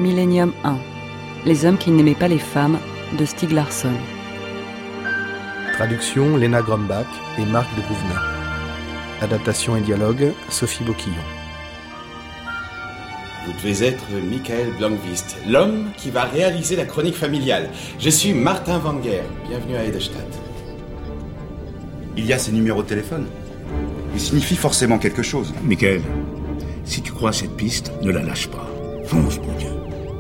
Millennium 1. Les hommes qui n'aimaient pas les femmes de Stieg Larsson. Traduction Lena Grumbach et Marc de Gouvenet. Adaptation et dialogue Sophie Boquillon. Vous devez être Michael Blankvist, l'homme qui va réaliser la chronique familiale. Je suis Martin Wenger. Bienvenue à Edelstadt. Il y a ces numéros de téléphone. Ils signifient forcément quelque chose. Michael, si tu crois à cette piste, ne la lâche pas. Fonce, mon Dieu.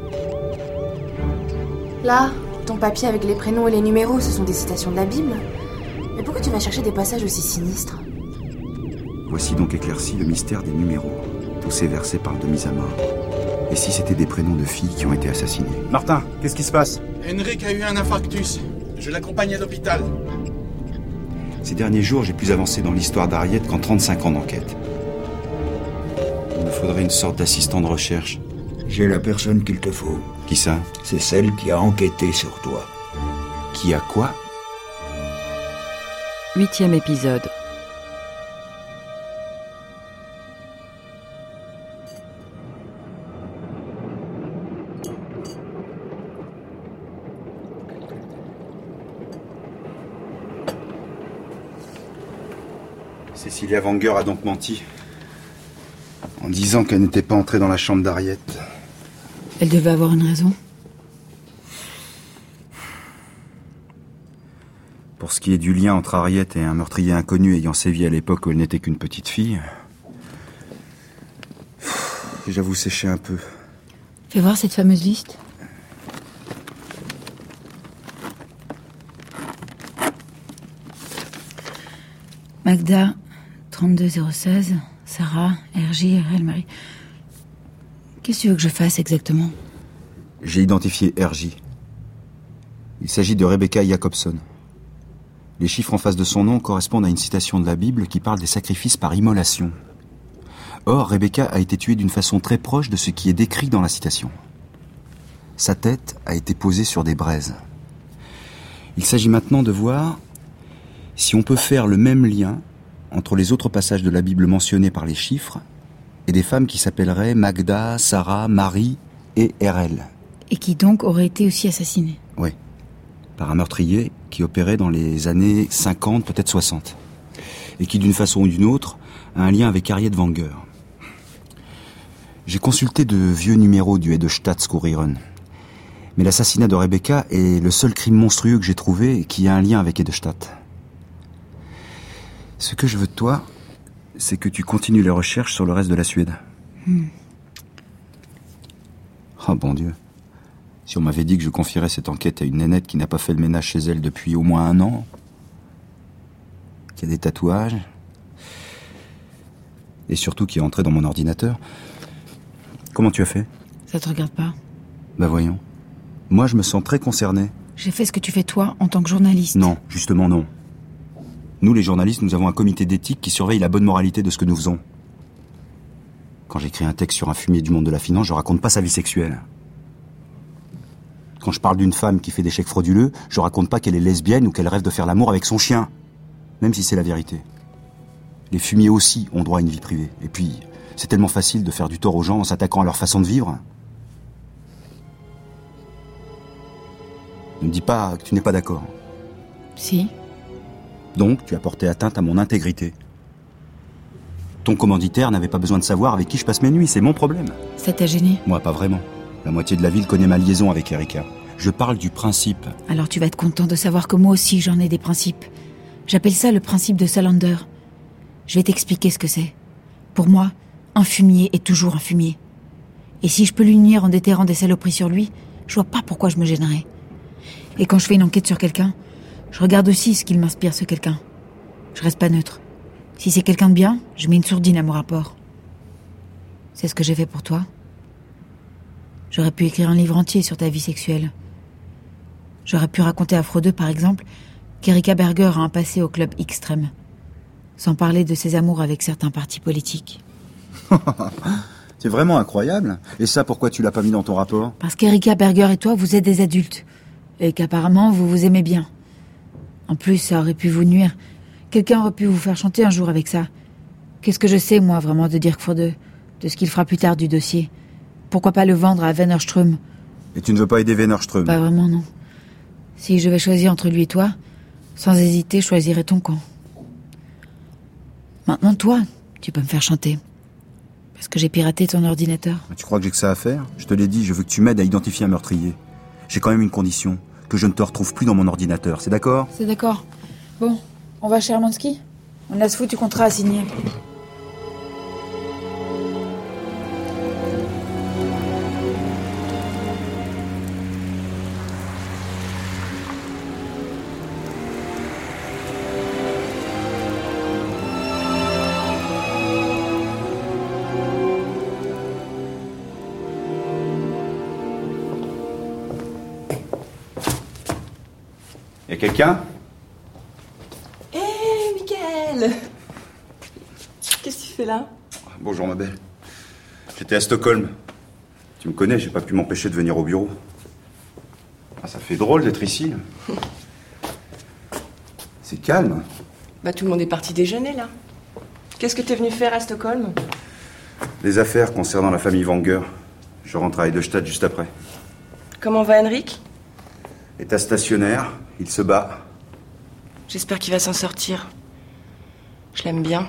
Là, ton papier avec les prénoms et les numéros, ce sont des citations de la Bible. Mais pourquoi tu vas chercher des passages aussi sinistres ? Voici donc éclairci le mystère des numéros. Tous ces versets parlent de mise à mort. Et si c'était des prénoms de filles qui ont été assassinées ? Martin, qu'est-ce qui se passe ? Henrik a eu un infarctus. Je l'accompagne à l'hôpital. Ces derniers jours, j'ai plus avancé dans l'histoire d'Harriet qu'en 35 ans d'enquête. Il me faudrait une sorte d'assistant de recherche. J'ai la personne qu'il te faut. Qui ça ? C'est celle qui a enquêté sur toi. Qui a quoi ? 8e épisode. Cecilia Wenger a donc menti. En disant qu'elle n'était pas entrée dans la chambre d'Harriet. Elle devait avoir une raison. Pour ce qui est du lien entre Harriet et un meurtrier inconnu ayant sévi à l'époque où elle n'était qu'une petite fille, j'avoue sécher un peu. Fais voir cette fameuse liste. Magda, 32016, Sarah, RJ, RL, Marie. Qu'est-ce que tu veux que je fasse exactement ? J'ai identifié RJ. Il s'agit de Rebecca Jacobson. Les chiffres en face de son nom correspondent à une citation de la Bible qui parle des sacrifices par immolation. Or, Rebecca a été tuée d'une façon très proche de ce qui est décrit dans la citation. Sa tête a été posée sur des braises. Il s'agit maintenant de voir si on peut faire le même lien entre les autres passages de la Bible mentionnés par les chiffres et des femmes qui s'appelleraient Magda, Sarah, Marie et RL. Et qui donc auraient été aussi assassinées. Oui, par un meurtrier qui opérait dans les années 50, peut-être 60. Et qui, d'une façon ou d'une autre, a un lien avec Harriet Wenger. J'ai consulté de vieux numéros du Edelstadt-Kuriren. Mais l'assassinat de Rebecca est le seul crime monstrueux que j'ai trouvé qui a un lien avec Edelstadt. Ce que je veux de toi, c'est que tu continues les recherches sur le reste de la Suède. Oh bon Dieu. Si on m'avait dit que je confierais cette enquête à une nénette qui n'a pas fait le ménage chez elle depuis au moins 1 an, qui a des tatouages, et surtout qui est entrée dans mon ordinateur. Comment tu as fait ? Ça te regarde pas ? Bah voyons. Moi, je me sens très concerné. J'ai fait ce que tu fais toi en tant que journaliste. Non, justement non. Nous, les journalistes, nous avons un comité d'éthique qui surveille la bonne moralité de ce que nous faisons. Quand j'écris un texte sur un fumier du monde de la finance, je raconte pas sa vie sexuelle. Quand je parle d'une femme qui fait des chèques frauduleux, je raconte pas qu'elle est lesbienne ou qu'elle rêve de faire l'amour avec son chien. Même si c'est la vérité. Les fumiers aussi ont droit à une vie privée. Et puis, c'est tellement facile de faire du tort aux gens en s'attaquant à leur façon de vivre. Ne me dis pas que tu n'es pas d'accord. Si. Donc, tu as porté atteinte à mon intégrité. Ton commanditaire n'avait pas besoin de savoir avec qui je passe mes nuits, c'est mon problème. Ça t'a gêné ? Moi, pas vraiment. La moitié de la ville connaît ma liaison avec Erika. Je parle du principe. Alors tu vas être content de savoir que moi aussi j'en ai des principes. J'appelle ça le principe de Salander. Je vais t'expliquer ce que c'est. Pour moi, un fumier est toujours un fumier. Et si je peux lui nuire en déterrant des saloperies sur lui, je vois pas pourquoi je me gênerais. Et quand je fais une enquête sur quelqu'un, je regarde aussi ce qu'il m'inspire, ce quelqu'un. Je reste pas neutre. Si c'est quelqu'un de bien, je mets une sourdine à mon rapport. C'est ce que j'ai fait pour toi. J'aurais pu écrire un livre entier sur ta vie sexuelle. J'aurais pu raconter à Freudeux, par exemple, qu'Erika Berger a un passé au club extrême. Sans parler de ses amours avec certains partis politiques. C'est vraiment incroyable. Et ça, pourquoi tu l'as pas mis dans ton rapport ? Parce qu'Erika Berger et toi, vous êtes des adultes. Et qu'apparemment, vous vous aimez bien. En plus, ça aurait pu vous nuire. Quelqu'un aurait pu vous faire chanter un jour avec ça. Qu'est-ce que je sais, moi, vraiment, de Dirk Freudeux, de ce qu'il fera plus tard du dossier ? pourquoi pas le vendre à Wennerström? Et tu ne veux pas aider Wennerström? Pas vraiment, non. Si je devais choisir entre lui et toi, sans hésiter, je choisirais ton camp. Maintenant, toi, tu peux me faire chanter. Parce que j'ai piraté ton ordinateur. Tu crois que j'ai que ça à faire? Je te l'ai dit, je veux que tu m'aides à identifier un meurtrier. J'ai quand même une condition, que je ne te retrouve plus dans mon ordinateur, c'est d'accord? C'est d'accord. Bon, on va chez Hermansky? On a ce foutu contrat à signer. Y'a quelqu'un? Hé, Michael! Qu'est-ce que tu fais là? Bonjour ma belle. J'étais à Stockholm. Tu me connais, j'ai pas pu m'empêcher de venir au bureau. Ah, ça fait drôle d'être ici. C'est calme. Bah tout le monde est parti déjeuner là. Qu'est-ce que t'es venu faire à Stockholm? Des affaires concernant la famille Wenger. Je rentre à Eiderstad juste après. Comment va Henrik? État stationnaire, il se bat. J'espère qu'il va s'en sortir. Je l'aime bien.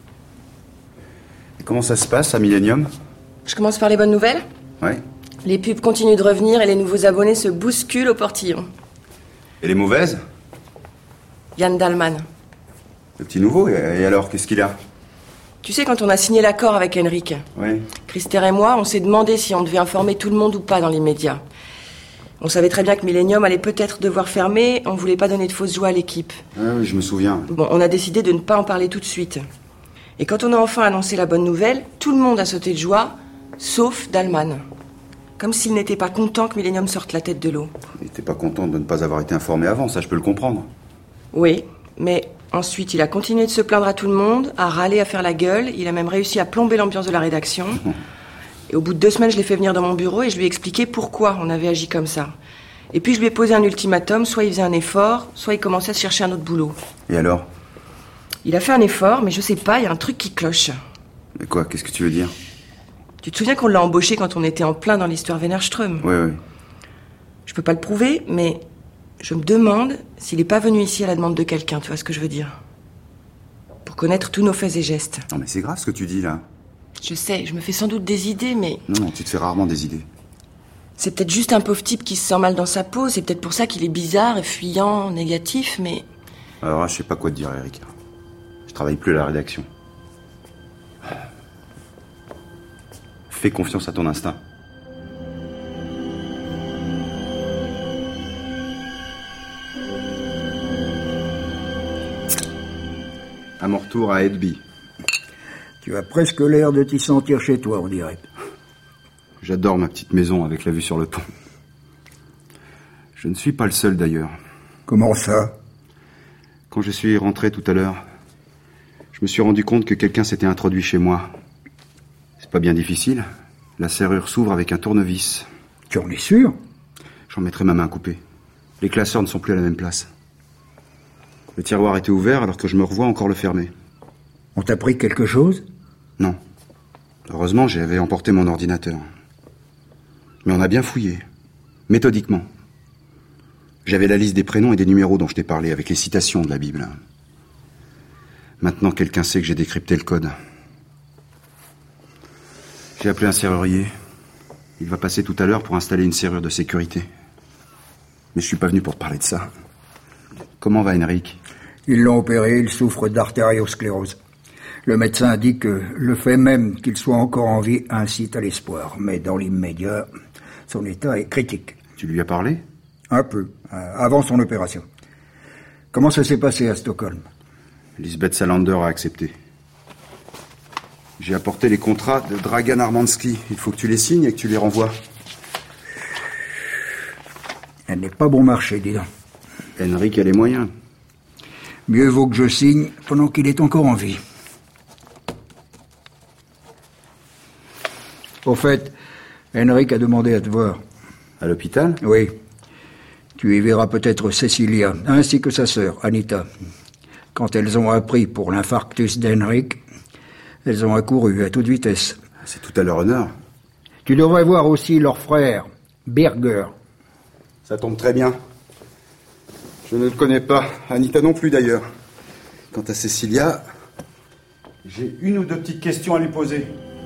Et comment ça se passe à Millennium? Je commence par les bonnes nouvelles. Ouais. Les pubs continuent de revenir et les nouveaux abonnés se bousculent au portillon. Et les mauvaises? Yann Dahlmann. Le petit nouveau, et alors, qu'est-ce qu'il a? Tu sais, quand on a signé l'accord avec Henrik, Oui. Christer et moi, on s'est demandé si on devait informer tout le monde ou pas dans l'immédiat. On savait très bien que Millennium allait peut-être devoir fermer, on voulait pas donner de fausse joie à l'équipe. Ah oui, je me souviens. Bon, on a décidé de ne pas en parler tout de suite. Et quand on a enfin annoncé la bonne nouvelle, tout le monde a sauté de joie, sauf Dahlmann. Comme s'il n'était pas content que Millennium sorte la tête de l'eau. Il était pas content de ne pas avoir été informé avant, ça je peux le comprendre. Oui, mais ensuite il a continué de se plaindre à tout le monde, à râler, à faire la gueule. Il a même réussi à plomber l'ambiance de la rédaction. Et au bout de 2 semaines, je l'ai fait venir dans mon bureau et je lui ai expliqué pourquoi on avait agi comme ça. Et puis je lui ai posé un ultimatum, soit il faisait un effort, soit il commençait à se chercher un autre boulot. Et alors? Il a fait un effort, mais je sais pas, il y a un truc qui cloche. Mais quoi, qu'est-ce que tu veux dire? Tu te souviens qu'on l'a embauché quand on était en plein dans l'histoire Wennerström? Oui, oui. Je peux pas le prouver, mais je me demande s'il est pas venu ici à la demande de quelqu'un, tu vois ce que je veux dire? Pour connaître tous nos faits et gestes. Non mais c'est grave ce que tu dis là. Je sais, je me fais sans doute des idées, mais... Non, tu te fais rarement des idées. C'est peut-être juste un pauvre type qui se sent mal dans sa peau, c'est peut-être pour ça qu'il est bizarre et fuyant, négatif, mais... Alors là, je sais pas quoi te dire, Erika. Je travaille plus à la rédaction. Fais confiance à ton instinct. À mon retour à Edby. Tu as presque l'air de t'y sentir chez toi, on dirait. J'adore ma petite maison avec la vue sur le pont. Je ne suis pas le seul d'ailleurs. Comment ça? Quand je suis rentré tout à l'heure, je me suis rendu compte que quelqu'un s'était introduit chez moi. C'est pas bien difficile. La serrure s'ouvre avec un tournevis. Tu en es sûr? J'en mettrai ma main coupée. Les classeurs ne sont plus à la même place. Le tiroir était ouvert alors que je me revois encore le fermer. On t'a pris quelque chose? Non. Heureusement, j'avais emporté mon ordinateur. Mais on a bien fouillé. Méthodiquement. J'avais la liste des prénoms et des numéros dont je t'ai parlé, avec les citations de la Bible. Maintenant, quelqu'un sait que j'ai décrypté le code. J'ai appelé un serrurier. Il va passer tout à l'heure pour installer une serrure de sécurité. Mais je suis pas venu pour te parler de ça. Comment va Henrik? Ils l'ont opéré, il souffre d'artériosclérose. Le médecin a dit que le fait même qu'il soit encore en vie incite à l'espoir. Mais dans l'immédiat, son état est critique. Tu lui as parlé? Un peu, avant son opération. Comment ça s'est passé à Stockholm? Lisbeth Salander a accepté. J'ai apporté les contrats de Dragan Armansky. Il faut que tu les signes et que tu les renvoies. Elle n'est pas bon marché, dis donc. Henrik a les moyens. Mieux vaut que je signe pendant qu'il est encore en vie. Au fait, Henrik a demandé à te voir. À l'hôpital? Oui. Tu y verras peut-être Cecilia, ainsi que sa sœur, Anita. Quand elles ont appris pour l'infarctus d'Henrik, elles ont accouru à toute vitesse. C'est tout à leur honneur. Tu devrais voir aussi leur frère, Birger. Ça tombe très bien. Je ne le connais pas. Anita non plus, d'ailleurs. Quant à Cecilia, j'ai une ou deux petites questions à lui poser.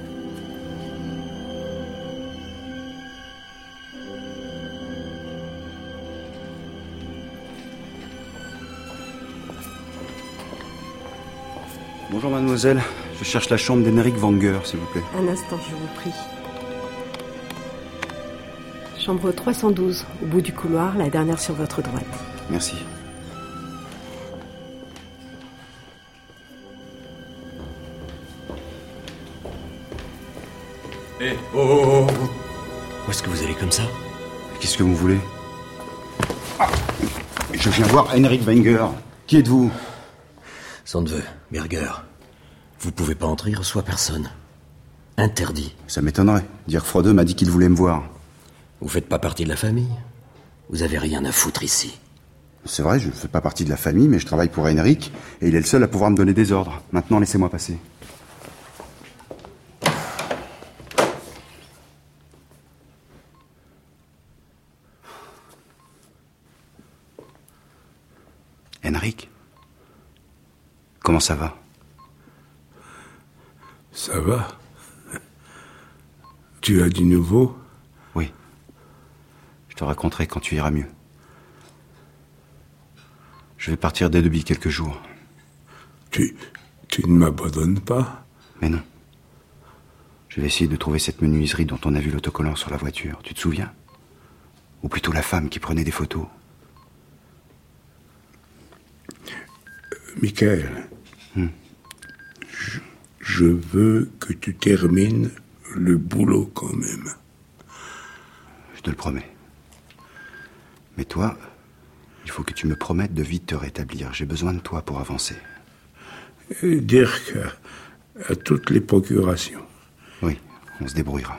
Bonjour, mademoiselle. Je cherche la chambre d'Henrik Wenger, s'il vous plaît. Un instant, je vous prie. Chambre 312, au bout du couloir, la dernière sur votre droite. Merci. Oh. Où est-ce que vous allez comme ça? Qu'est-ce que vous voulez? Je viens voir Henrik Wenger. Qui êtes-vous? Son neveu, Birger. Vous pouvez pas entrer, il reçoit personne. Interdit. Ça m'étonnerait. Dirk Froede m'a dit qu'il voulait me voir. Vous faites pas partie de la famille? Vous avez rien à foutre ici. C'est vrai, je ne fais pas partie de la famille, mais je travaille pour Henrik, et il est le seul à pouvoir me donner des ordres. Maintenant, laissez-moi passer. Henrik, comment ça va? Ça va? Tu as du nouveau? Oui. Je te raconterai quand tu iras mieux. Je vais partir dès depuis quelques jours. Tu ne m'abandonnes pas? Mais non. Je vais essayer de trouver cette menuiserie dont on a vu l'autocollant sur la voiture. Tu te souviens? Ou plutôt la femme qui prenait des photos. Michael, je veux que tu termines le boulot quand même. Je te le promets. Mais toi, il faut que tu me promettes de vite te rétablir. J'ai besoin de toi pour avancer. Et Dirk a toutes les procurations. Oui, on se débrouillera.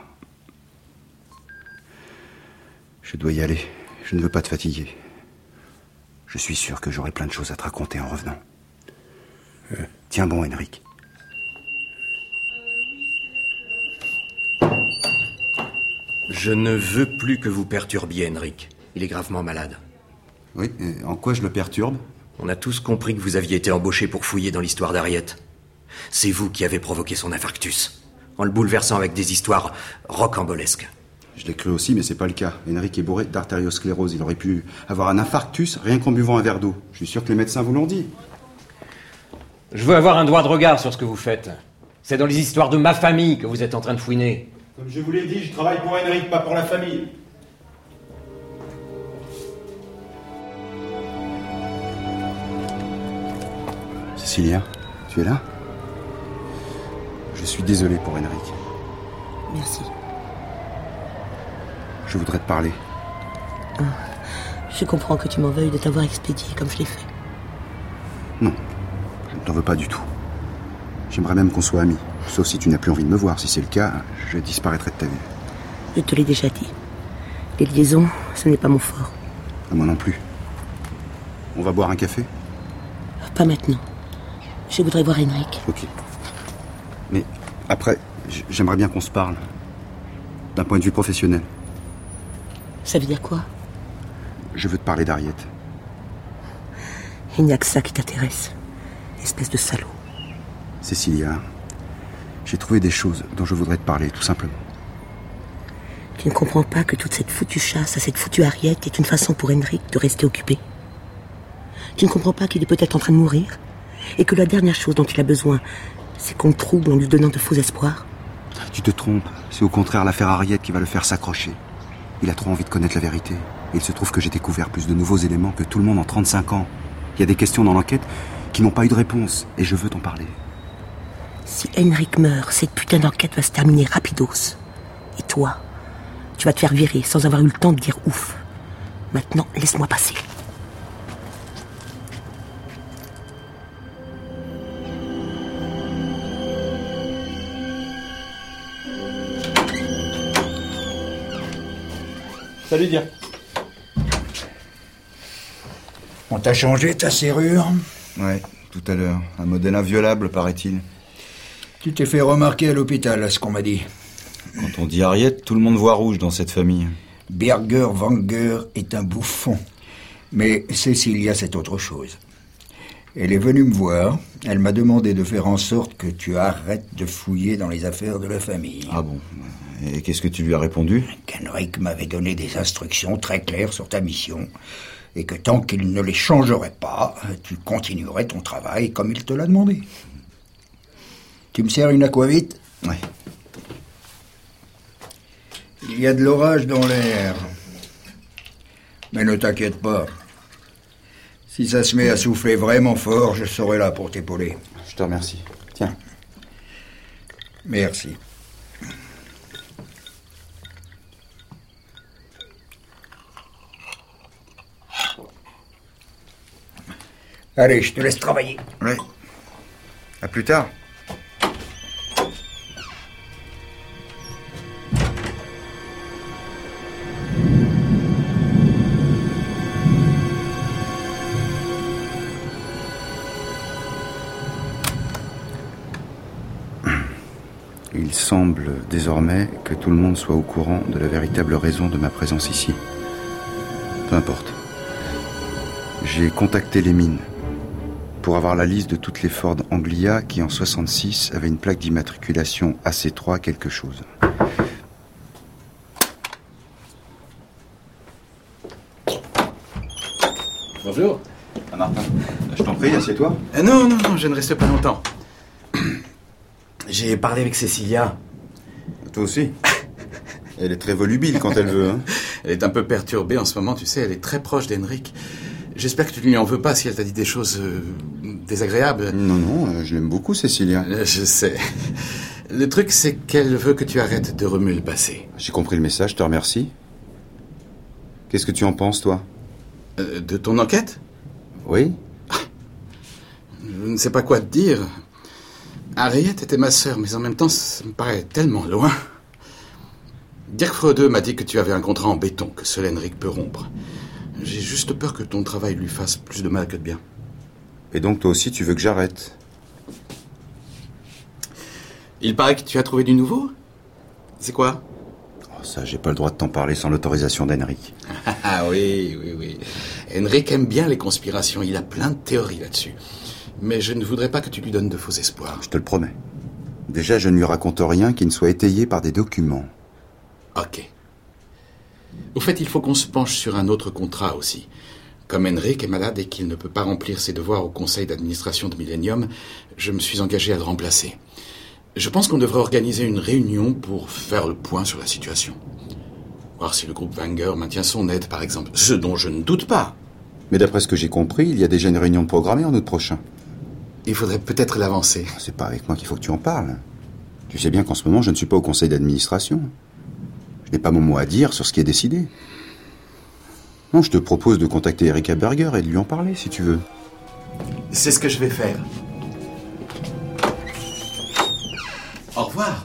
Je dois y aller. Je ne veux pas te fatiguer. Je suis sûr que j'aurai plein de choses à te raconter en revenant. Tiens bon, Henrik. Je ne veux plus que vous perturbiez, Henrik. Il est gravement malade. Oui, et en quoi je le perturbe? On a tous compris que vous aviez été embauché pour fouiller dans l'histoire d'Harriet. C'est vous qui avez provoqué son infarctus, en le bouleversant avec des histoires rocambolesques. Je l'ai cru aussi, mais c'est pas le cas. Henrik est bourré d'artériosclérose. Il aurait pu avoir un infarctus rien qu'en buvant un verre d'eau. Je suis sûr que les médecins vous l'ont dit. Je veux avoir un droit de regard sur ce que vous faites. C'est dans les histoires de ma famille que vous êtes en train de fouiner. Comme je vous l'ai dit, je travaille pour Henrik, pas pour la famille. Cecilia, tu es là? Je suis désolé pour Henrik. Merci. Je voudrais te parler. Je comprends que tu m'en veuilles de t'avoir expédié comme je l'ai fait. Non, je ne t'en veux pas du tout. J'aimerais même qu'on soit amis. Sauf si tu n'as plus envie de me voir. Si c'est le cas, je disparaîtrai de ta vue. Je te l'ai déjà dit. Les liaisons, ce n'est pas mon fort. Moi non plus. On va boire un café? Pas maintenant. Je voudrais voir Henrik. Ok. Mais après, j'aimerais bien qu'on se parle. D'un point de vue professionnel. Ça veut dire quoi? Je veux te parler d'Harriet. Il n'y a que ça qui t'intéresse. Espèce de salaud. Cecilia, j'ai trouvé des choses dont je voudrais te parler, tout simplement. Tu ne comprends pas que toute cette foutue chasse à cette foutue Harriet est une façon pour Henrik de rester occupé? Tu ne comprends pas qu'il est peut-être en train de mourir? Et que la dernière chose dont il a besoin, c'est qu'on le trouble en lui donnant de faux espoirs? Tu te trompes. C'est au contraire l'affaire Harriet qui va le faire s'accrocher. Il a trop envie de connaître la vérité. Et il se trouve que j'ai découvert plus de nouveaux éléments que tout le monde en 35 ans. Il y a des questions dans l'enquête qui n'ont pas eu de réponse. Et je veux t'en parler. Si Henrik meurt, cette putain d'enquête va se terminer rapidos. Et toi, tu vas te faire virer sans avoir eu le temps de dire ouf. Maintenant, laisse-moi passer. Salut, Dirk. On t'a changé ta serrure? Ouais, tout à l'heure. Un modèle inviolable, paraît-il. Tu t'es fait remarquer à l'hôpital, à ce qu'on m'a dit. Quand on dit Harriet, tout le monde voit rouge dans cette famille. Berger Wenger est un bouffon. Mais Cécilia, c'est autre chose. Elle est venue me voir. Elle m'a demandé de faire en sorte que tu arrêtes de fouiller dans les affaires de la famille. Ah bon? Et qu'est-ce que tu lui as répondu? qu'Henrik m'avait donné des instructions très claires sur ta mission. Et que tant qu'il ne les changerait pas, tu continuerais ton travail comme il te l'a demandé. Tu me sers une aquavit? Oui. Il y a de l'orage dans l'air. Mais ne t'inquiète pas. Si ça se met à souffler vraiment fort, je serai là pour t'épauler. Je te remercie. Tiens. Merci. Allez, je te laisse travailler. Oui. À plus tard. Il semble désormais que tout le monde soit au courant de la véritable raison de ma présence ici. Peu importe. J'ai contacté les mines pour avoir la liste de toutes les Ford Anglia qui en 66 avaient une plaque d'immatriculation AC3 quelque chose. Bonjour. Ah Martin, je t'en prie, assieds-toi. Non, je ne reste pas longtemps. J'ai parlé avec Cécilia. Toi aussi. Elle est très volubile quand elle veut. Hein. Elle est un peu perturbée en ce moment, tu sais, elle est très proche d'Henrik. J'espère que tu ne lui en veux pas si elle t'a dit des choses désagréables. Non, je l'aime beaucoup, Cécilia. Je sais. Le truc, c'est qu'elle veut que tu arrêtes de remuer le passé. J'ai compris le message, je te remercie. Qu'est-ce que tu en penses, toi? De ton enquête? Oui. Je ne sais pas quoi te dire. Harriet était ma sœur, mais en même temps, ça me paraît tellement loin. Dirk Frode m'a dit que tu avais un contrat en béton, que seul Henrik peut rompre. J'ai juste peur que ton travail lui fasse plus de mal que de bien. Et donc toi aussi tu veux que j'arrête? Il paraît que tu as trouvé du nouveau? C'est quoi? Oh, ça, j'ai pas le droit de t'en parler sans l'autorisation d'Henrik. Ah oui. Henrik aime bien les conspirations, il a plein de théories là-dessus. Mais je ne voudrais pas que tu lui donnes de faux espoirs. Je te le promets. Déjà, je ne lui raconte rien qui ne soit étayé par des documents. Ok. Au fait, il faut qu'on se penche sur un autre contrat aussi. Comme Henrik est malade et qu'il ne peut pas remplir ses devoirs au conseil d'administration de Millennium, je me suis engagé à le remplacer. Je pense qu'on devrait organiser une réunion pour faire le point sur la situation. Voir si le groupe Wenger maintient son aide, par exemple. Ce dont je ne doute pas. Mais d'après ce que j'ai compris, il y a déjà une réunion programmée en août prochain. Il faudrait peut-être l'avancer. C'est pas avec moi qu'il faut que tu en parles. Tu sais bien qu'en ce moment, je ne suis pas au conseil d'administration. Je n'ai pas mon mot à dire sur ce qui est décidé. Non, je te propose de contacter Erika Berger et de lui en parler, si tu veux. C'est ce que je vais faire. Au revoir.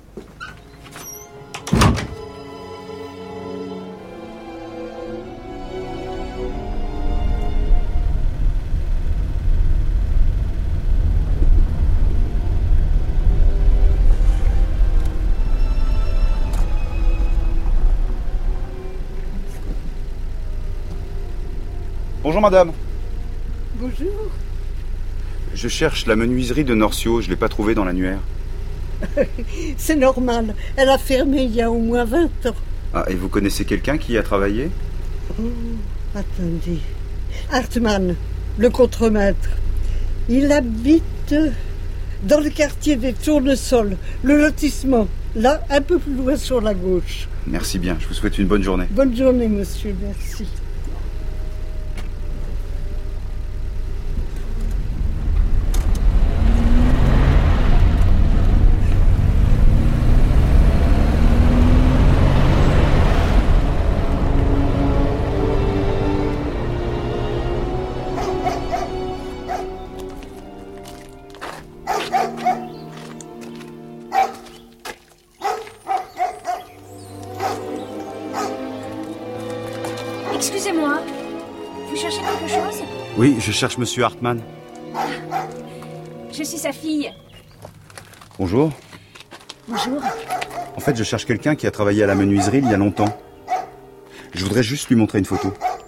Bonjour madame. Bonjour. Je cherche la menuiserie de Norcio, je ne l'ai pas trouvée dans l'annuaire. C'est normal, elle a fermé il y a au moins 20 ans. Ah, et vous connaissez quelqu'un qui y a travaillé? Attendez. Hartmann, le contremaître. Il habite dans le quartier des Tournesols, le lotissement, là, un peu plus loin sur la gauche. Merci bien, je vous souhaite une bonne journée. Bonne journée, monsieur, merci. Excusez-moi, vous cherchez quelque chose? Oui, je cherche monsieur Hartmann. Je suis sa fille. Bonjour. Bonjour. En fait, je cherche quelqu'un qui a travaillé à la menuiserie il y a longtemps. Je voudrais juste lui montrer une photo.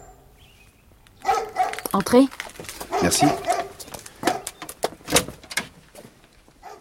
Entrez. Merci. Papa ?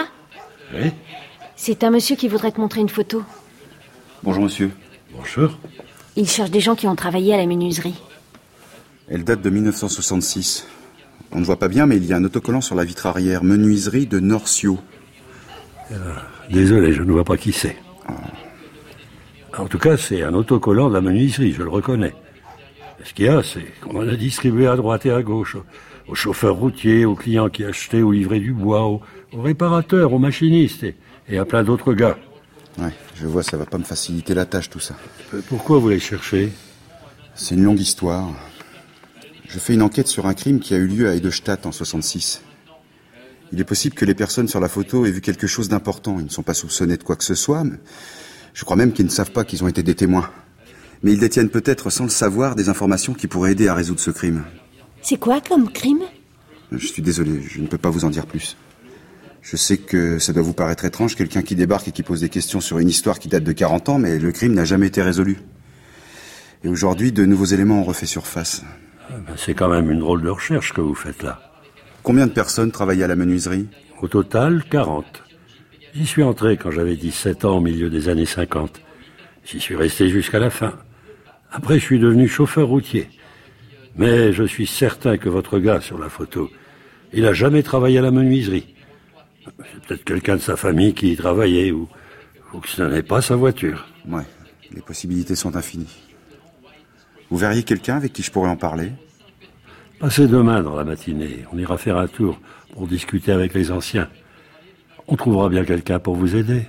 Oui ? C'est un monsieur qui voudrait te montrer une photo. Bonjour monsieur. Bonjour. Il cherche des gens qui ont travaillé à la menuiserie. Elle date de 1966. On ne voit pas bien, mais il y a un autocollant sur la vitre arrière. Menuiserie de Norcio. Désolé, je ne vois pas qui c'est. En tout cas, c'est un autocollant de la menuiserie, je le reconnais. Ce qu'il y a, c'est qu'on en a distribué à droite et à gauche. Aux chauffeurs routiers, aux clients qui achetaient ou livraient du bois, aux réparateurs, aux machinistes et à plein d'autres gars. Ouais, je vois, ça va pas me faciliter la tâche, tout ça. Pourquoi vous les cherchez ? C'est une longue histoire. Je fais une enquête sur un crime qui a eu lieu à Edelstadt en 66. Il est possible que les personnes sur la photo aient vu quelque chose d'important. Ils ne sont pas soupçonnés de quoi que ce soit, mais je crois même qu'ils ne savent pas qu'ils ont été des témoins. Mais ils détiennent peut-être, sans le savoir, des informations qui pourraient aider à résoudre ce crime. C'est quoi comme crime ? Je suis désolé, je ne peux pas vous en dire plus. Je sais que ça doit vous paraître étrange, quelqu'un qui débarque et qui pose des questions sur une histoire qui date de 40 ans, mais le crime n'a jamais été résolu. Et aujourd'hui, de nouveaux éléments ont refait surface. C'est quand même une drôle de recherche que vous faites là. Combien de personnes travaillaient à la menuiserie ? Au total, 40. J'y suis entré quand j'avais 17 ans au milieu des années 50. J'y suis resté jusqu'à la fin. Après, je suis devenu chauffeur routier. Mais je suis certain que votre gars sur la photo, il n'a jamais travaillé à la menuiserie. C'est peut-être quelqu'un de sa famille qui y travaillait ou que ce n'est pas sa voiture. Ouais, les possibilités sont infinies. Vous verriez quelqu'un avec qui je pourrais en parler ? Passez demain dans la matinée. On ira faire un tour pour discuter avec les anciens. On trouvera bien quelqu'un pour vous aider.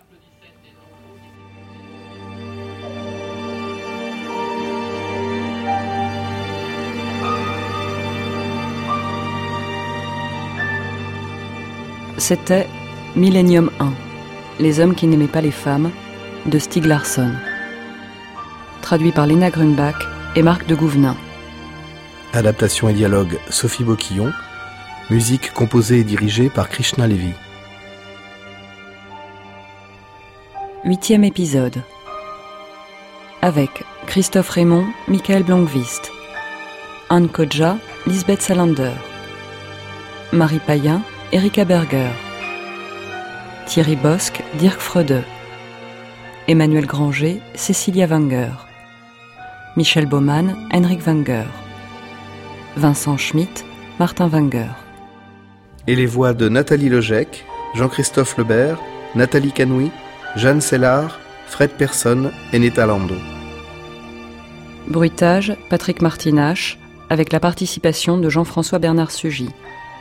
C'était Millennium 1, Les hommes qui n'aimaient pas les femmes, de Stieg Larsson. Traduit par Léna Grunbach et Marc de Gouvenin. Adaptation et dialogue Sophie Boquillon. Musique composée et dirigée par Krishna Levy. 8e épisode. Avec Christophe Raymond, Michael Blomqvist, Anne Kodja, Lisbeth Salander, Marie Payen, Erika Berger, Thierry Bosque, Dirk Freude, Emmanuel Granger, Cécilia Wenger, Michel Baumann, Henrik Wenger, Vincent Schmitt, Martin Wenger. Et les voix de Nathalie Lejec, Jean-Christophe Lebert, Nathalie Canoui, Jeanne Sellard, Fred Persson et Netta Lando. Bruitage, Patrick Martinache, avec la participation de Jean-François Bernard Sugy.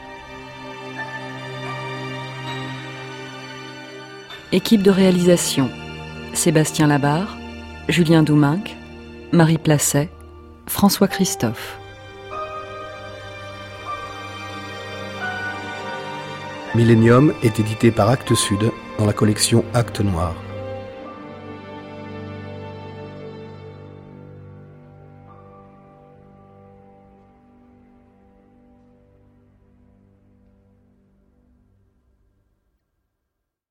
Équipe de réalisation, Sébastien Labarre, Julien Douminc, Marie Placet, François Christophe. Millennium est édité par Actes Sud dans la collection Actes Noirs.